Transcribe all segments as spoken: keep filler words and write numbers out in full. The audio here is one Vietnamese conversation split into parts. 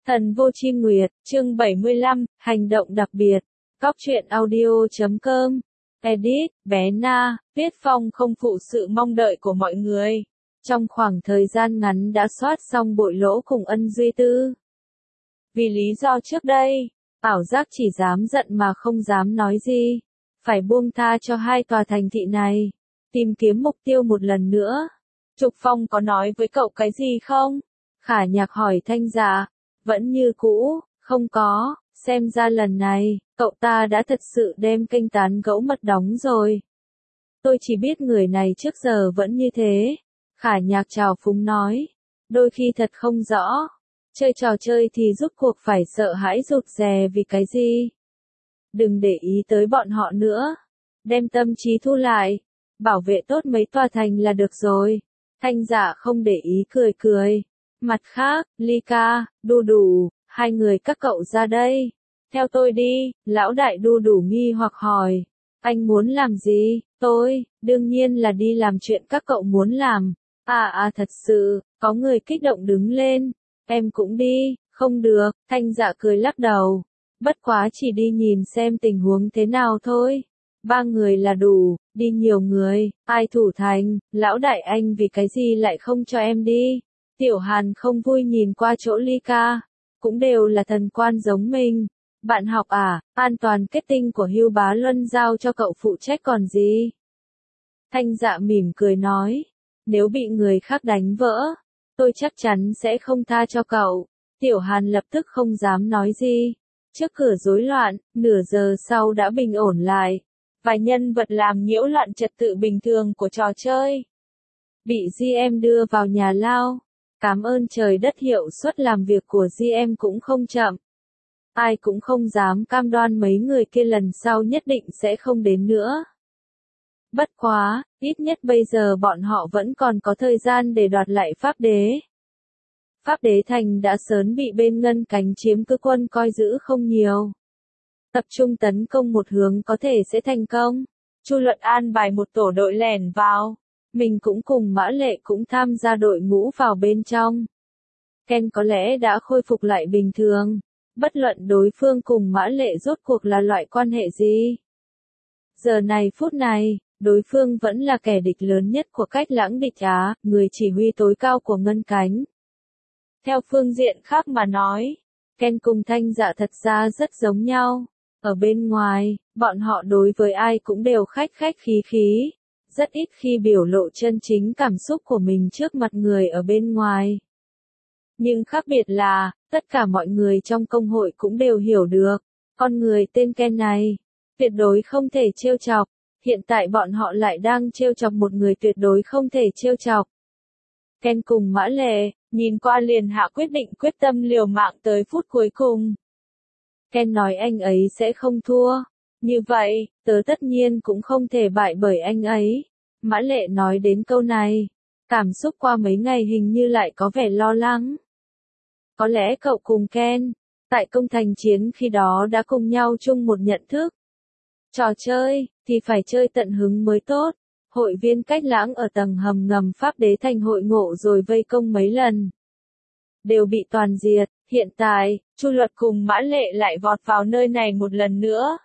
Thần Vô Chi Nguyệt, chương bảy mươi lăm, hành động đặc biệt. Cóc truyện audio chấm com. Edit, bé Na, viết phong không phụ sự mong đợi của mọi người. Trong khoảng thời gian ngắn đã soát xong Bội Lỗ cùng Ân Duy Tư. Vì lý do trước đây, ảo giác chỉ dám giận mà không dám nói gì. Phải buông tha cho hai tòa thành thị này. Tìm kiếm mục tiêu một lần nữa. Trục Phong có nói với cậu cái gì không? Khả Nhạc hỏi Thanh Dạ. Vẫn như cũ, không có, xem ra lần này, cậu ta đã thật sự đem kênh tán gẫu mật đóng rồi. Tôi chỉ biết người này trước giờ vẫn như thế. Khả Nhạc trào phúng nói. Đôi khi thật không rõ. Chơi trò chơi thì rút cuộc phải sợ hãi rụt rè vì cái gì? Đừng để ý tới bọn họ nữa. Đem tâm trí thu lại. Bảo vệ tốt mấy tòa thành là được rồi. Thanh Dạ không để ý cười cười. Mặt khác, Ly Ca, Đu Đủ, hai người các cậu ra đây. Theo tôi đi, lão đại Đu Đủ nghi hoặc hỏi. Anh muốn làm gì? Tôi, đương nhiên là đi làm chuyện các cậu muốn làm. À à thật sự, có người kích động đứng lên. Em cũng đi, không được, Thanh Dạ cười lắc đầu. Bất quá chỉ đi nhìn xem tình huống thế nào thôi. Ba người là đủ, đi nhiều người, ai thủ thành, lão đại anh vì cái gì lại không cho em đi. Tiểu Hàn không vui nhìn qua chỗ Ly Ca, cũng đều là thần quan giống mình. Bạn học à, an toàn kết tinh của Hưu Bá Luân giao cho cậu phụ trách còn gì. Thanh Dạ mỉm cười nói, nếu bị người khác đánh vỡ, tôi chắc chắn sẽ không tha cho cậu. Tiểu Hàn lập tức không dám nói gì. Trước cửa rối loạn, nửa giờ sau đã bình ổn lại. Vài nhân vật làm nhiễu loạn trật tự bình thường của trò chơi. Bị giê em đưa vào nhà lao. Cảm ơn trời đất hiệu suất làm việc của giê em cũng không chậm. Ai cũng không dám cam đoan mấy người kia lần sau nhất định sẽ không đến nữa. Bất quá, ít nhất bây giờ bọn họ vẫn còn có thời gian để đoạt lại Pháp Đế. Pháp Đế Thành đã sớm bị bên Ngân Cánh chiếm cứ quân coi giữ không nhiều. Tập trung tấn công một hướng có thể sẽ thành công. Chu Luận an bài một tổ đội lẻn vào. Mình cũng cùng Mã Lệ cũng tham gia đội ngũ vào bên trong. Ken có lẽ đã khôi phục lại bình thường. Bất luận đối phương cùng Mã Lệ rốt cuộc là loại quan hệ gì. Giờ này phút này, đối phương vẫn là kẻ địch lớn nhất của Cách Lãng Địch Á, người chỉ huy tối cao của Ngân Cánh. Theo phương diện khác mà nói, Ken cùng Thanh Dạ thật ra rất giống nhau. Ở bên ngoài, bọn họ đối với ai cũng đều khách khách khí khí. Rất ít khi biểu lộ chân chính cảm xúc của mình trước mặt người ở bên ngoài. Nhưng khác biệt là, tất cả mọi người trong công hội cũng đều hiểu được, con người tên Ken này, tuyệt đối không thể trêu chọc. Hiện tại bọn họ lại đang trêu chọc một người tuyệt đối không thể trêu chọc. Ken cùng Mã Lệ, nhìn qua liền hạ quyết định quyết tâm liều mạng tới phút cuối cùng. Ken nói anh ấy sẽ không thua. Như vậy, tớ tất nhiên cũng không thể bại bởi anh ấy. Mã Lệ nói đến câu này. Cảm xúc qua mấy ngày hình như lại có vẻ lo lắng. Có lẽ cậu cùng Ken, tại công thành chiến khi đó đã cùng nhau chung một nhận thức. Trò chơi, thì phải chơi tận hứng mới tốt. Hội viên Cách Lãng ở tầng hầm ngầm Pháp Đế Thành hội ngộ rồi vây công mấy lần. Đều bị toàn diệt, hiện tại, Chu Luật cùng Mã Lệ lại vọt vào nơi này một lần nữa.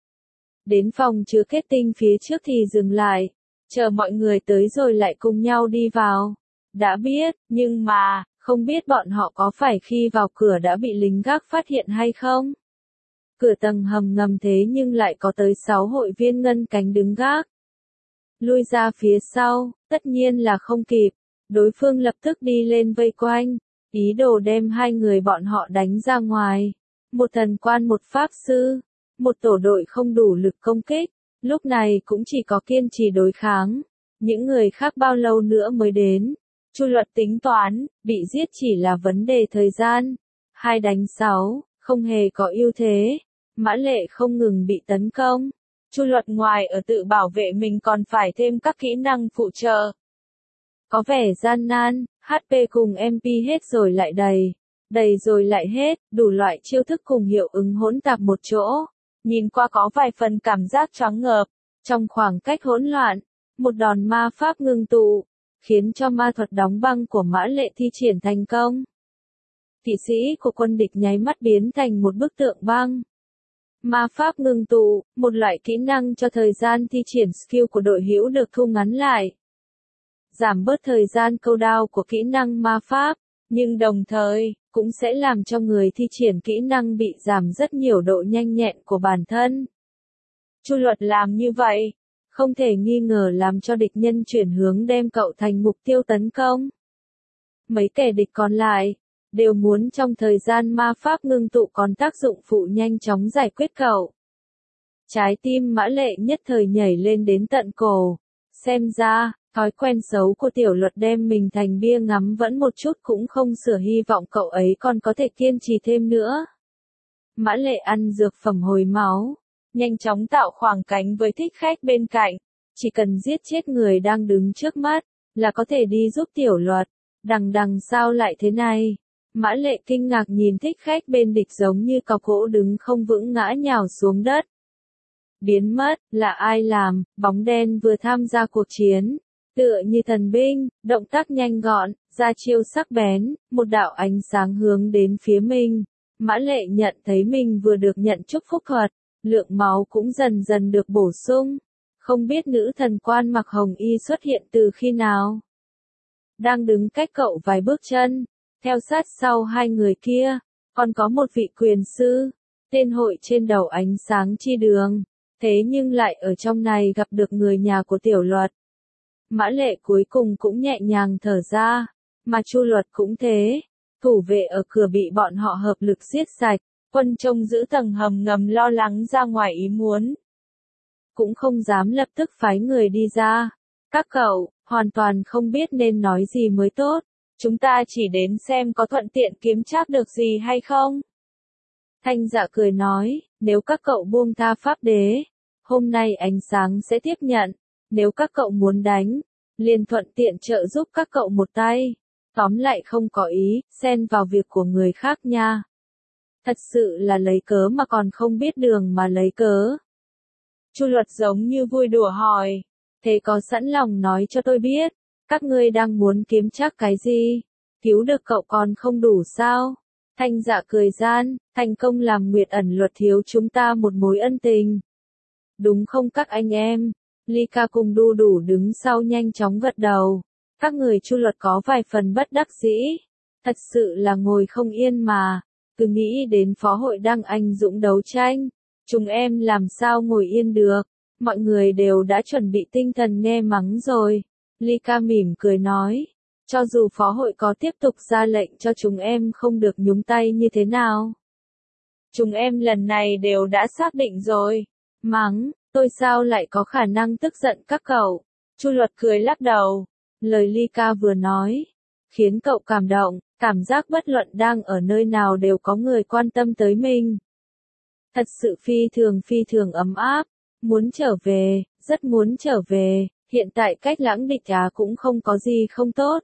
Đến phòng chứa kết tinh phía trước thì dừng lại, chờ mọi người tới rồi lại cùng nhau đi vào. Đã biết, nhưng mà, không biết bọn họ có phải khi vào cửa đã bị lính gác phát hiện hay không? Cửa tầng hầm ngầm thế nhưng lại có tới sáu hội viên Ngân Cánh đứng gác. Lui ra phía sau, tất nhiên là không kịp, đối phương lập tức đi lên vây quanh. Ý đồ đem hai người bọn họ đánh ra ngoài. Một thần quan một pháp sư. Một tổ đội không đủ lực công kích. Lúc này cũng chỉ có kiên trì đối kháng. Những người khác bao lâu nữa mới đến. Chu Luật tính toán, bị giết chỉ là vấn đề thời gian. Hai đánh sáu, không hề có ưu thế. Mã Lệ không ngừng bị tấn công. Chu Luật ngoài ở tự bảo vệ mình còn phải thêm các kỹ năng phụ trợ. Có vẻ gian nan, hát pê cùng em pê hết rồi lại đầy, đầy rồi lại hết, đủ loại chiêu thức cùng hiệu ứng hỗn tạp một chỗ. Nhìn qua có vài phần cảm giác choáng ngợp, trong khoảng cách hỗn loạn, một đòn ma pháp ngưng tụ, khiến cho ma thuật đóng băng của Mã Lệ thi triển thành công. kỵ sĩ của quân địch nháy mắt biến thành một bức tượng băng. Ma pháp ngưng tụ, một loại kỹ năng cho thời gian thi triển skill của đội hữu được thu ngắn lại. Giảm bớt thời gian cooldown của kỹ năng ma pháp, nhưng đồng thời, cũng sẽ làm cho người thi triển kỹ năng bị giảm rất nhiều độ nhanh nhẹn của bản thân. Chu Luật làm như vậy, không thể nghi ngờ làm cho địch nhân chuyển hướng đem cậu thành mục tiêu tấn công. Mấy kẻ địch còn lại, đều muốn trong thời gian ma pháp ngưng tụ còn tác dụng phụ nhanh chóng giải quyết cậu. Trái tim Mã Lệ nhất thời nhảy lên đến tận cổ. Xem ra, thói quen xấu của Tiểu Luật đem mình thành bia ngắm vẫn một chút cũng không sửa, hy vọng cậu ấy còn có thể kiên trì thêm nữa. Mã Lệ ăn dược phẩm hồi máu, nhanh chóng tạo khoảng cánh với thích khách bên cạnh. Chỉ cần giết chết người đang đứng trước mắt, là có thể đi giúp Tiểu Luật. Đằng đằng sao lại thế này? Mã Lệ kinh ngạc nhìn thích khách bên địch giống như cọc gỗ đứng không vững ngã nhào xuống đất. Biến mất, là ai làm? Bóng đen vừa tham gia cuộc chiến. Tựa như thần binh, động tác nhanh gọn, ra chiêu sắc bén, một đạo ánh sáng hướng đến phía mình. Mã Lệ nhận thấy mình vừa được nhận chúc phúc thuật, lượng máu cũng dần dần được bổ sung. Không biết nữ thần quan mặc hồng y xuất hiện từ khi nào. Đang đứng cách cậu vài bước chân, theo sát sau hai người kia, còn có một vị quyền sư, tên hội trên đầu ánh sáng chi đường, thế nhưng lại ở trong này gặp được người nhà của Tiểu Luật. Mã Lệ cuối cùng cũng nhẹ nhàng thở ra, mà Chu Luật cũng thế, thủ vệ ở cửa bị bọn họ hợp lực giết sạch, quân trông giữ tầng hầm ngầm lo lắng ra ngoài ý muốn. Cũng không dám lập tức phái người đi ra. Các cậu, hoàn toàn không biết nên nói gì mới tốt. Chúng ta chỉ đến xem có thuận tiện kiếm trác được gì hay không. Thanh Dạ cười nói, nếu các cậu buông tha pháp đế, hôm nay ánh sáng sẽ tiếp nhận. Nếu các cậu muốn đánh, liền thuận tiện trợ giúp các cậu một tay. Tóm lại không có ý, xen vào việc của người khác nha. Thật sự là lấy cớ mà còn không biết đường mà lấy cớ. Chu Luật giống như vui đùa hỏi, thế có sẵn lòng nói cho tôi biết, các ngươi đang muốn kiếm trác cái gì? Cứu được cậu còn không đủ sao? Thanh Dạ cười gian, thành công làm Nguyệt ẩn luật thiếu chúng ta một mối ân tình. Đúng không các anh em? Ly Ca cùng Đu Đủ đứng sau nhanh chóng gật đầu. Các người Chu Luật có vài phần bất đắc dĩ. Thật sự là ngồi không yên mà. Cứ nghĩ đến phó hội đang anh dũng đấu tranh. Chúng em làm sao ngồi yên được. Mọi người đều đã chuẩn bị tinh thần nghe mắng rồi. Ly Ca mỉm cười nói. Cho dù phó hội có tiếp tục ra lệnh cho chúng em không được nhúng tay như thế nào. Chúng em lần này đều đã xác định rồi. Mắng, tôi sao lại có khả năng tức giận các cậu. Chu Luật cười lắc đầu. Lời Ly Ca vừa nói, khiến cậu cảm động, cảm giác bất luận đang ở nơi nào đều có người quan tâm tới mình. Thật sự phi thường phi thường ấm áp, muốn trở về, rất muốn trở về, hiện tại cách Lãng Địch Á cũng không có gì không tốt.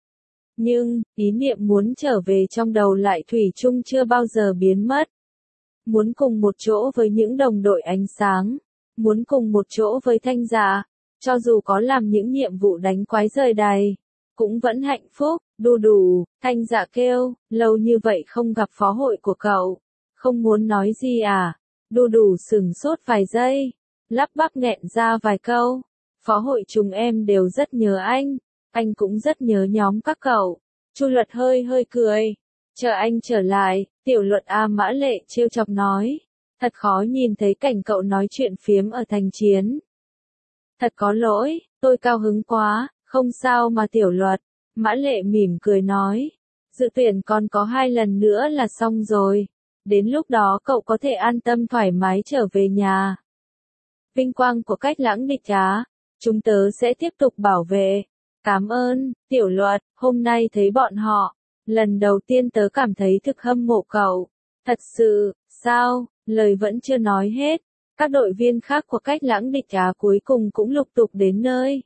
Nhưng, ý niệm muốn trở về trong đầu lại thủy chung chưa bao giờ biến mất. Muốn cùng một chỗ với những đồng đội ánh sáng, muốn cùng một chỗ với Thanh Dạ, cho dù có làm những nhiệm vụ đánh quái rời đày, cũng vẫn hạnh phúc. Đu Đủ, Thanh Dạ kêu, lâu như vậy không gặp phó hội của cậu, không muốn nói gì à? Đu Đủ sửng sốt vài giây, lắp bắp nghẹn ra vài câu. Phó hội chúng em đều rất nhớ anh, anh cũng rất nhớ nhóm các cậu. Chu Luật hơi hơi cười, chờ anh trở lại. Tiểu Luật A Mã Lệ trêu chọc nói, thật khó nhìn thấy cảnh cậu nói chuyện phiếm ở thành chiến. Thật có lỗi, tôi cao hứng quá, không sao mà Tiểu Luật. Mã Lệ mỉm cười nói, dự tuyển còn có hai lần nữa là xong rồi. Đến lúc đó cậu có thể an tâm thoải mái trở về nhà. Vinh quang của cách Lãng Địch Á, chúng tớ sẽ tiếp tục bảo vệ. Cảm ơn, Tiểu Luật, hôm nay thấy bọn họ, lần đầu tiên tớ cảm thấy thực hâm mộ cậu. Thật sự, sao, lời vẫn chưa nói hết. Các đội viên khác của cách Lãng Địch Á cuối cùng cũng lục tục đến nơi.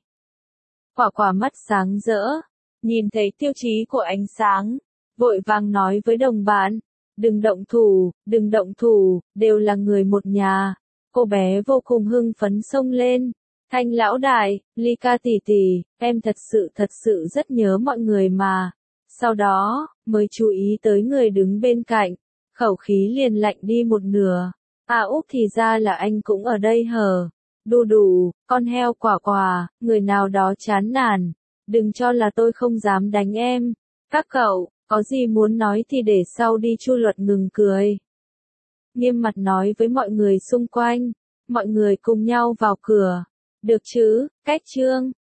Quả Quả mắt sáng rỡ, nhìn thấy tiêu chí của ánh sáng, vội vàng nói với đồng bạn, đừng động thủ, đừng động thủ, đều là người một nhà. Cô bé vô cùng hưng phấn xông lên. Thanh lão đại, Ly Ca tỷ tỷ, em thật sự thật sự rất nhớ mọi người mà. Sau đó, mới chú ý tới người đứng bên cạnh, khẩu khí liền lạnh đi một nửa. À Úc thì ra là anh cũng ở đây hờ. Đù đù, con heo quả quả, người nào đó chán nản. Đừng cho là tôi không dám đánh em. Các cậu, có gì muốn nói thì để sau đi. Chu Luật ngừng cười. Nghiêm mặt nói với mọi người xung quanh. Mọi người cùng nhau vào cửa. Được chứ, Cách Trương.